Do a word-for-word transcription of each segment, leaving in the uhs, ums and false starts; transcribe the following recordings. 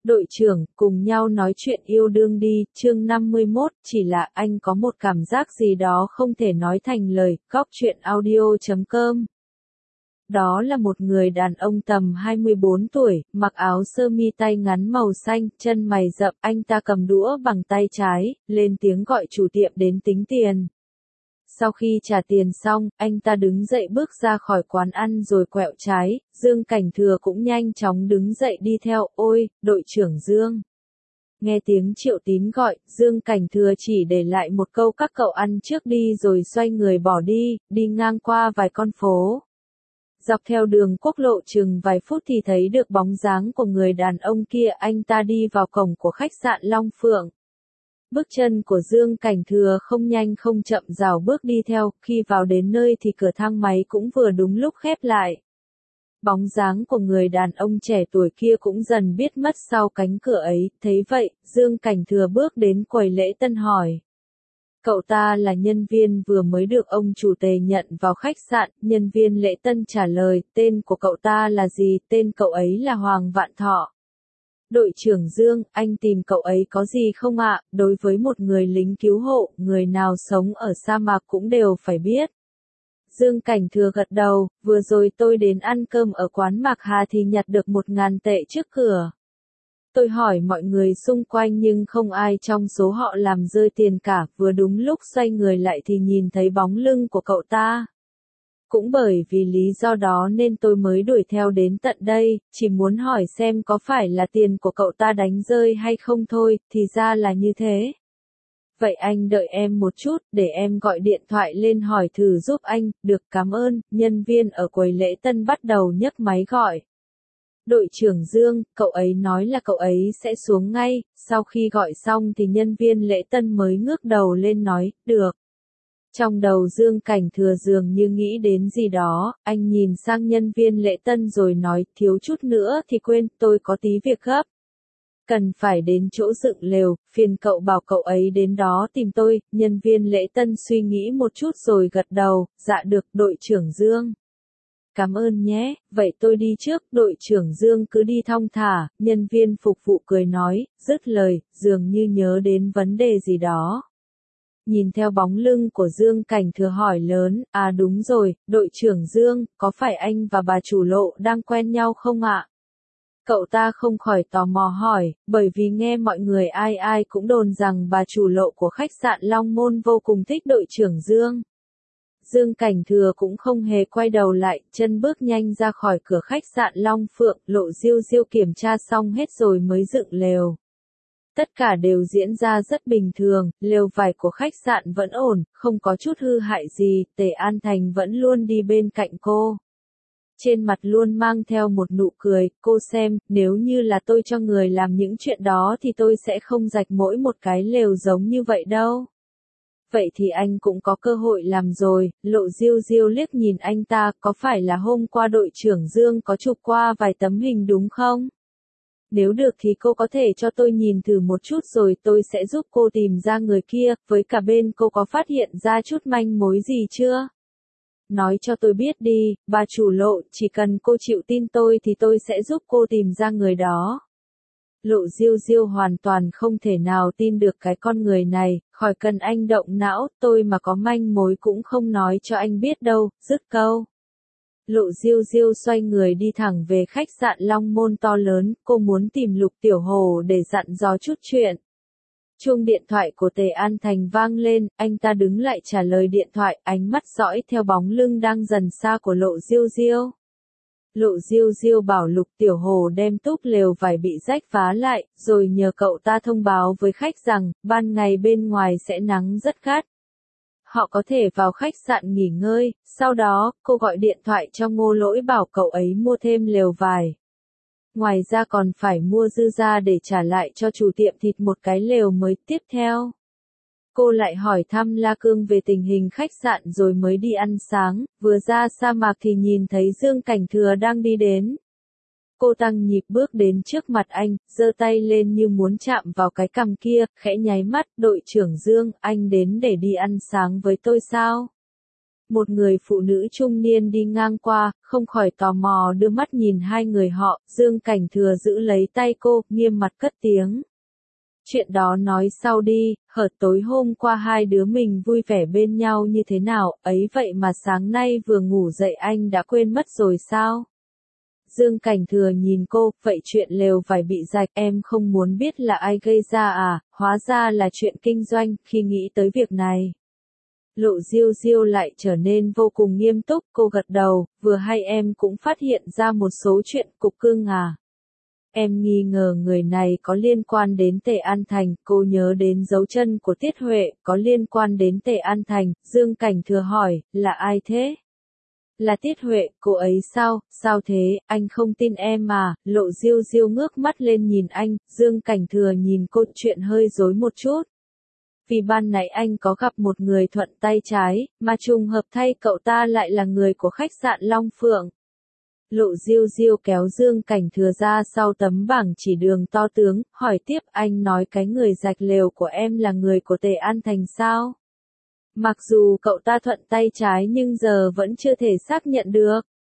Đội trưởng, cùng nhau nói chuyện yêu đương đi, chương năm mươi mốt, chỉ là anh có một cảm giác gì đó không thể nói thành lời, góc chuyện audio chấm com. Đó là một người đàn ông tầm hai mươi bốn tuổi, mặc áo sơ mi tay ngắn màu xanh, chân mày rậm, anh ta cầm đũa bằng tay trái, lên tiếng gọi chủ tiệm đến tính tiền. Sau khi trả tiền xong, anh ta đứng dậy bước ra khỏi quán ăn rồi quẹo trái, Dương Cảnh Thừa cũng nhanh chóng đứng dậy đi theo, ôi, đội trưởng Dương. Nghe tiếng Triệu Tín gọi, Dương Cảnh Thừa chỉ để lại một câu các cậu ăn trước đi rồi xoay người bỏ đi, đi ngang qua vài con phố. Dọc theo đường quốc lộ chừng vài phút thì thấy được bóng dáng của người đàn ông kia, anh ta đi vào cổng của khách sạn Long Phượng. Bước chân của Dương Cảnh Thừa không nhanh không chậm rảo bước đi theo, khi vào đến nơi thì cửa thang máy cũng vừa đúng lúc khép lại. Bóng dáng của người đàn ông trẻ tuổi kia cũng dần biết mất sau cánh cửa ấy, thấy vậy, Dương Cảnh Thừa bước đến quầy lễ tân hỏi. Cậu ta là nhân viên vừa mới được ông chủ Tề nhận vào khách sạn, nhân viên lễ tân trả lời, tên của cậu ta là gì, tên cậu ấy là Hoàng Vạn Thọ. Đội trưởng Dương, anh tìm cậu ấy có gì không ạ? Đối với một người lính cứu hộ, người nào sống ở sa mạc cũng đều phải biết. Dương Cảnh Thừa gật đầu, vừa rồi tôi đến ăn cơm ở quán Mạc Hà thì nhặt được một ngàn tệ trước cửa. Tôi hỏi mọi người xung quanh nhưng không ai trong số họ làm rơi tiền cả, vừa đúng lúc xoay người lại thì nhìn thấy bóng lưng của cậu ta. Cũng bởi vì lý do đó nên tôi mới đuổi theo đến tận đây, chỉ muốn hỏi xem có phải là tiền của cậu ta đánh rơi hay không thôi, thì ra là như thế. Vậy anh đợi em một chút, để em gọi điện thoại lên hỏi thử giúp anh, được cảm ơn, nhân viên ở quầy lễ tân bắt đầu nhấc máy gọi. Đội trưởng Dương, cậu ấy nói là cậu ấy sẽ xuống ngay, sau khi gọi xong thì nhân viên lễ tân mới ngước đầu lên nói, được. Trong đầu Dương Cảnh Thừa dường như nghĩ đến gì đó, anh nhìn sang nhân viên lễ tân rồi nói, thiếu chút nữa thì quên, tôi có tí việc gấp. Cần phải đến chỗ dựng lều, phiền cậu bảo cậu ấy đến đó tìm tôi, nhân viên lễ tân suy nghĩ một chút rồi gật đầu, dạ được, đội trưởng Dương. Cảm ơn nhé, vậy tôi đi trước, đội trưởng Dương cứ đi thong thả, nhân viên phục vụ cười nói, dứt lời, dường như nhớ đến vấn đề gì đó. Nhìn theo bóng lưng của Dương Cảnh Thừa hỏi lớn, à đúng rồi, đội trưởng Dương, có phải anh và bà chủ lộ đang quen nhau không ạ? Cậu ta không khỏi tò mò hỏi, bởi vì nghe mọi người ai ai cũng đồn rằng bà chủ lộ của khách sạn Long Môn vô cùng thích đội trưởng Dương. Dương Cảnh Thừa cũng không hề quay đầu lại, chân bước nhanh ra khỏi cửa khách sạn Long Phượng, Lộ Diêu Diêu kiểm tra xong hết rồi mới dựng lều. Tất cả đều diễn ra rất bình thường, lều vải của khách sạn vẫn ổn, không có chút hư hại gì, Tề An Thành vẫn luôn đi bên cạnh cô. Trên mặt luôn mang theo một nụ cười, cô xem, nếu như là tôi cho người làm những chuyện đó thì tôi sẽ không rạch mỗi một cái lều giống như vậy đâu. Vậy thì anh cũng có cơ hội làm rồi, Lộ Diêu Diêu liếc nhìn anh ta, có phải là hôm qua đội trưởng Dương có chụp qua vài tấm hình đúng không? Nếu được thì cô có thể cho tôi nhìn thử một chút rồi tôi sẽ giúp cô tìm ra người kia, với cả bên cô có phát hiện ra chút manh mối gì chưa? Nói cho tôi biết đi, bà chủ Lộ, chỉ cần cô chịu tin tôi thì tôi sẽ giúp cô tìm ra người đó. Lộ Diêu Diêu hoàn toàn không thể nào tin được cái con người này, khỏi cần anh động não, tôi mà có manh mối cũng không nói cho anh biết đâu, dứt câu. Lộ Diêu Diêu xoay người đi thẳng về khách sạn Long Môn to lớn, cô muốn tìm Lục Tiểu Hồ để dặn dò chút chuyện. Chuông điện thoại của Tề An Thành vang lên, anh ta đứng lại trả lời điện thoại, ánh mắt dõi theo bóng lưng đang dần xa của Lộ Diêu Diêu. Lộ Diêu Diêu bảo Lục Tiểu Hồ đem túp lều vải bị rách vá lại, rồi nhờ cậu ta thông báo với khách rằng, ban ngày bên ngoài sẽ nắng rất gắt. Họ có thể vào khách sạn nghỉ ngơi, sau đó, cô gọi điện thoại cho Ngô Lỗi bảo cậu ấy mua thêm lều vải. Ngoài ra còn phải mua dư ra để trả lại cho chủ tiệm thịt một cái lều mới tiếp theo. Cô lại hỏi thăm La Cương về tình hình khách sạn rồi mới đi ăn sáng, vừa ra sa mạc thì nhìn thấy Dương Cảnh Thừa đang đi đến. Cô tăng nhịp bước đến trước mặt anh, giơ tay lên như muốn chạm vào cái cằm kia, khẽ nháy mắt, đội trưởng Dương, anh đến để đi ăn sáng với tôi sao? một người phụ nữ trung niên đi ngang qua, không khỏi tò mò đưa mắt nhìn hai người họ, Dương Cảnh Thừa giữ lấy tay cô, nghiêm mặt cất tiếng. Chuyện đó nói sau đi, hở tối hôm qua hai đứa mình vui vẻ bên nhau như thế nào, ấy vậy mà sáng nay vừa ngủ dậy anh đã quên mất rồi sao? Dương Cảnh Thừa nhìn cô, vậy chuyện lều vải bị rạch em không muốn biết là ai gây ra à, hóa ra là chuyện kinh doanh, khi nghĩ tới việc này. Lộ Diêu Diêu lại trở nên vô cùng nghiêm túc, cô gật đầu, vừa hay em cũng phát hiện ra một số chuyện, Cục Cưng à. Em nghi ngờ người này có liên quan đến Tề An Thành, cô nhớ đến dấu chân của Tiết Huệ, có liên quan đến Tề An Thành, Dương Cảnh Thừa hỏi, là ai thế? Là Tiết Huệ, cô ấy sao, sao thế, anh không tin em mà, Lộ Diêu Diêu ngước mắt lên nhìn anh, Dương Cảnh Thừa nhìn cô, chuyện hơi rối một chút. Vì ban nãy anh có gặp một người thuận tay trái, mà trùng hợp thay cậu ta lại là người của khách sạn Long Phượng. Lộ Diêu Diêu kéo Dương Cảnh Thừa ra sau tấm bảng chỉ đường to tướng, hỏi tiếp anh nói cái người rạch lều của em là người của Tề An Thành sao? Mặc dù cậu ta thuận tay trái nhưng giờ vẫn chưa thể xác nhận được.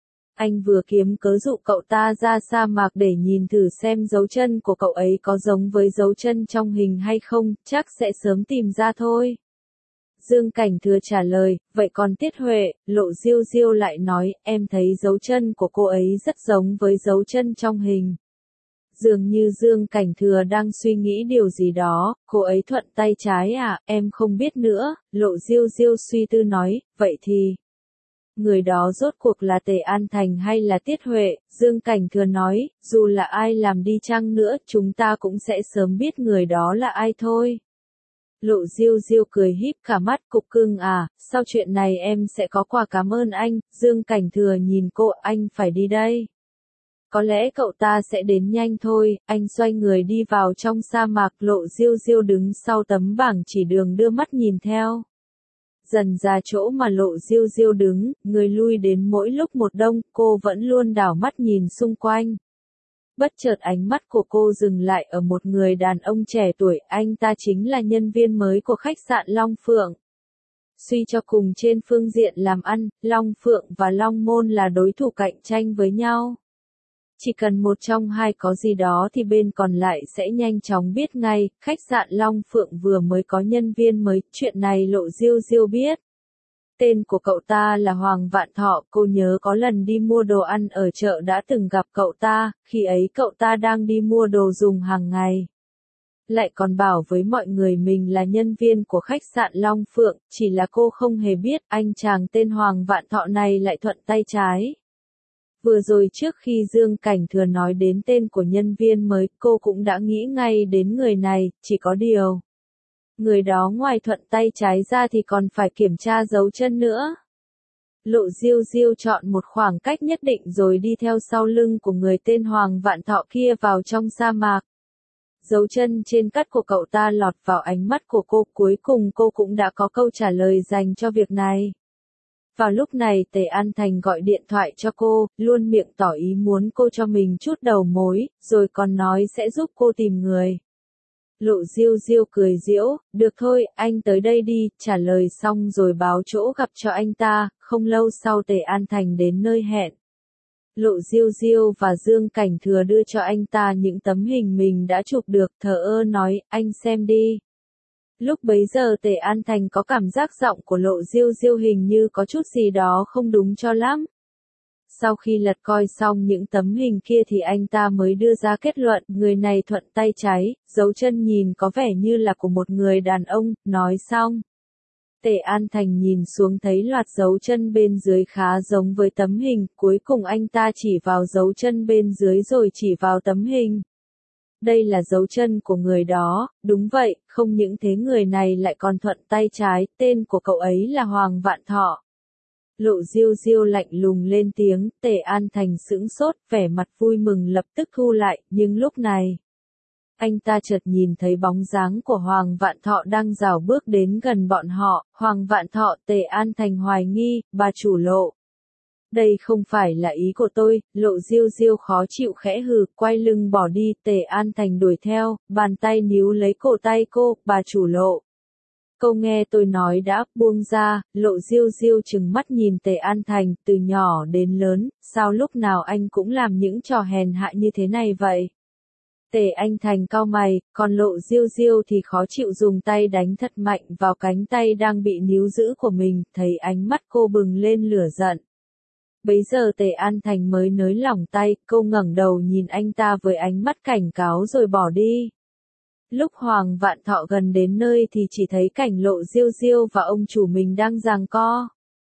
Anh vừa kiếm cớ dụ cậu ta ra sa mạc để nhìn thử xem dấu chân của cậu ấy có giống với dấu chân trong hình hay không, chắc sẽ sớm tìm ra thôi. Dương Cảnh Thừa trả lời, vậy còn Tiết Huệ, Lộ Diêu Diêu lại nói, em thấy dấu chân của cô ấy rất giống với dấu chân trong hình. Dường như Dương Cảnh Thừa đang suy nghĩ điều gì đó, cô ấy thuận tay trái à, em không biết nữa, Lộ Diêu Diêu suy tư nói, vậy thì... Người đó rốt cuộc là Tề An Thành hay là Tiết Huệ, Dương Cảnh Thừa nói, dù là ai làm đi chăng nữa, chúng ta cũng sẽ sớm biết người đó là ai thôi. Lộ Diêu Diêu cười híp cả mắt, Cục Cưng à, sau chuyện này em sẽ có quà cảm ơn anh, Dương Cảnh Thừa nhìn cô, anh phải đi đây. Có lẽ cậu ta sẽ đến nhanh thôi, anh xoay người đi vào trong sa mạc, Lộ Diêu Diêu đứng sau tấm bảng chỉ đường đưa mắt nhìn theo. Dần ra chỗ mà Lộ Diêu Diêu đứng, người lui đến mỗi lúc một đông, cô vẫn luôn đảo mắt nhìn xung quanh. Bất chợt ánh mắt của cô dừng lại ở một người đàn ông trẻ tuổi, anh ta chính là nhân viên mới của khách sạn Long Phượng. Suy cho cùng trên phương diện làm ăn, Long Phượng và Long Môn là đối thủ cạnh tranh với nhau. Chỉ cần một trong hai có gì đó thì bên còn lại sẽ nhanh chóng biết ngay, khách sạn Long Phượng vừa mới có nhân viên mới, chuyện này Lộ Diêu Diêu biết. Tên của cậu ta là Hoàng Vạn Thọ, cô nhớ có lần đi mua đồ ăn ở chợ đã từng gặp cậu ta, khi ấy cậu ta đang đi mua đồ dùng hàng ngày. Lại còn bảo với mọi người mình là nhân viên của khách sạn Long Phượng, chỉ là cô không hề biết anh chàng tên Hoàng Vạn Thọ này lại thuận tay trái. Vừa rồi trước khi Dương Cảnh Thừa nói đến tên của nhân viên mới, cô cũng đã nghĩ ngay đến người này, chỉ có điều. Người đó ngoài thuận tay trái ra thì còn phải kiểm tra dấu chân nữa. Lộ Diêu Diêu chọn một khoảng cách nhất định rồi đi theo sau lưng của người tên Hoàng Vạn Thọ kia vào trong sa mạc. Dấu chân trên cắt của cậu ta lọt vào ánh mắt của cô, cuối cùng cô cũng đã có câu trả lời dành cho việc này. Vào lúc này Tề An Thành gọi điện thoại cho cô, luôn miệng tỏ ý muốn cô cho mình chút đầu mối, rồi còn nói sẽ giúp cô tìm người. Lộ Diêu Diêu cười giễu, được thôi, anh tới đây đi, trả lời xong rồi báo chỗ gặp cho anh ta, không lâu sau Tề An Thành đến nơi hẹn. Lộ Diêu Diêu và Dương Cảnh Thừa đưa cho anh ta những tấm hình mình đã chụp được, thờ ơ nói, anh xem đi. Lúc bấy giờ Tề An Thành có cảm giác giọng của Lộ Diêu Diêu hình như có chút gì đó không đúng cho lắm. Sau khi lật coi xong những tấm hình kia thì anh ta mới đưa ra kết luận, người này thuận tay trái, dấu chân nhìn có vẻ như là của một người đàn ông, nói xong. Tề An Thành nhìn xuống thấy loạt dấu chân bên dưới khá giống với tấm hình, cuối cùng anh ta chỉ vào dấu chân bên dưới rồi chỉ vào tấm hình. Đây là dấu chân của người đó, đúng vậy, không những thế người này lại còn thuận tay trái, tên của cậu ấy là Hoàng Vạn Thọ. Lộ Diêu Diêu lạnh lùng lên tiếng, Tề An Thành sững sốt, vẻ mặt vui mừng lập tức thu lại, nhưng lúc này, anh ta chợt nhìn thấy bóng dáng của Hoàng Vạn Thọ đang rảo bước đến gần bọn họ, Hoàng Vạn Thọ, Tề An Thành hoài nghi, bà chủ Lộ. Đây không phải là ý của tôi, Lộ Diêu Diêu khó chịu khẽ hừ, quay lưng bỏ đi, Tề An Thành đuổi theo, bàn tay níu lấy cổ tay cô, bà chủ Lộ. Câu nghe tôi nói đã, buông ra, Lộ Diêu Diêu trừng mắt nhìn Tề An Thành, từ nhỏ đến lớn, sao lúc nào anh cũng làm những trò hèn hạ như thế này vậy? Tề Anh Thành cau mày, còn Lộ Diêu Diêu thì khó chịu dùng tay đánh thật mạnh vào cánh tay đang bị níu giữ của mình, thấy ánh mắt cô bừng lên lửa giận. Bấy giờ Tề An Thành mới nới lỏng tay, cô ngẩng đầu nhìn anh ta với ánh mắt cảnh cáo rồi bỏ đi. Lúc Hoàng Vạn Thọ gần đến nơi thì chỉ thấy cảnh Lộ Diêu Diêu và ông chủ mình đang giằng co.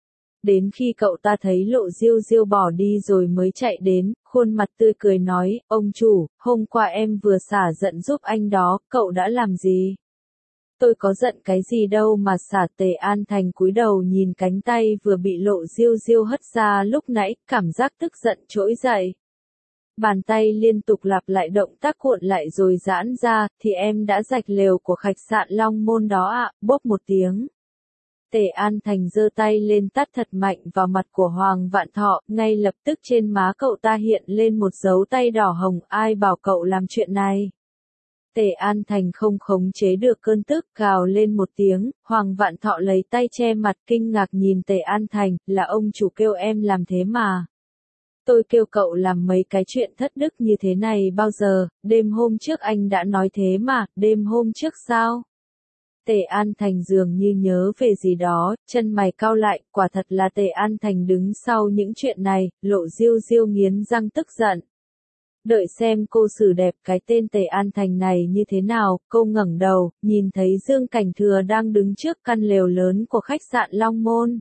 Đến khi cậu ta thấy Lộ Diêu Diêu bỏ đi rồi mới chạy đến, khuôn mặt tươi cười nói, ông chủ, hôm qua em vừa xả giận giúp anh đó, cậu đã làm gì? Tôi có giận cái gì đâu mà xả. Tề An Thành cúi đầu nhìn cánh tay vừa bị Lộ Diêu Diêu hất ra lúc nãy, cảm giác tức giận trỗi dậy. Bàn tay liên tục lặp lại động tác cuộn lại rồi giãn ra, thì em đã rạch lều của khách sạn Long Môn đó ạ, bốp một tiếng. Tề An Thành giơ tay lên tát thật mạnh vào mặt của Hoàng Vạn Thọ, ngay lập tức trên má cậu ta hiện lên một dấu tay đỏ hồng, ai bảo cậu làm chuyện này. Tề An Thành không khống chế được cơn tức, gào lên một tiếng, Hoàng Vạn Thọ lấy tay che mặt kinh ngạc nhìn Tề An Thành, là ông chủ kêu em làm thế mà. Tôi kêu cậu làm mấy cái chuyện thất đức như thế này bao giờ, đêm hôm trước anh đã nói thế mà, đêm hôm trước sao? Tề An Thành dường như nhớ về gì đó, chân mày cau lại, quả thật là Tề An Thành đứng sau những chuyện này, Lộ Diêu Diêu nghiến răng tức giận. Đợi xem cô xử đẹp cái tên Tề An Thành này như thế nào, cô ngẩng đầu, nhìn thấy Dương Cảnh Thừa đang đứng trước căn lều lớn của khách sạn Long Môn.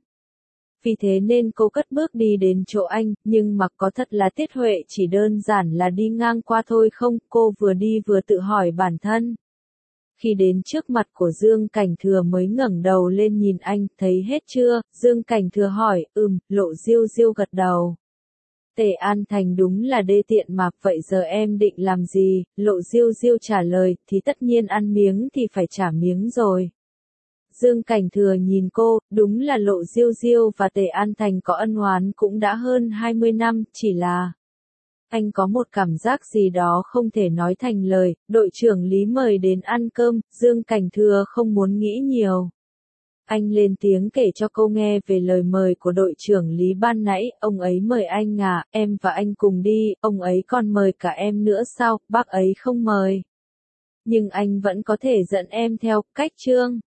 Vì thế nên cô cất bước đi đến chỗ anh, nhưng mà có thật là Tiết Huệ chỉ đơn giản là đi ngang qua thôi không, cô vừa đi vừa tự hỏi bản thân. Khi đến trước mặt của Dương Cảnh Thừa mới ngẩng đầu lên nhìn anh, thấy hết chưa? Dương Cảnh Thừa hỏi, ừm, Lộ Diêu Diêu gật đầu. Tề An Thành đúng là đê tiện mà, vậy giờ em định làm gì? Lộ Diêu Diêu trả lời, thì tất nhiên ăn miếng thì phải trả miếng rồi. Dương Cảnh Thừa nhìn cô, đúng là Lộ Diêu Diêu và Tề An Thành có ân oán cũng đã hơn hai mươi năm, chỉ là... Anh có một cảm giác gì đó không thể nói thành lời, đội trưởng Lý mời đến ăn cơm, Dương Cảnh Thừa không muốn nghĩ nhiều. Anh lên tiếng kể cho cô nghe về lời mời của đội trưởng Lý ban nãy, ông ấy mời anh à, em và anh cùng đi, ông ấy còn mời cả em nữa sao, bác ấy không mời. Nhưng anh vẫn có thể dẫn em theo, cách Trương.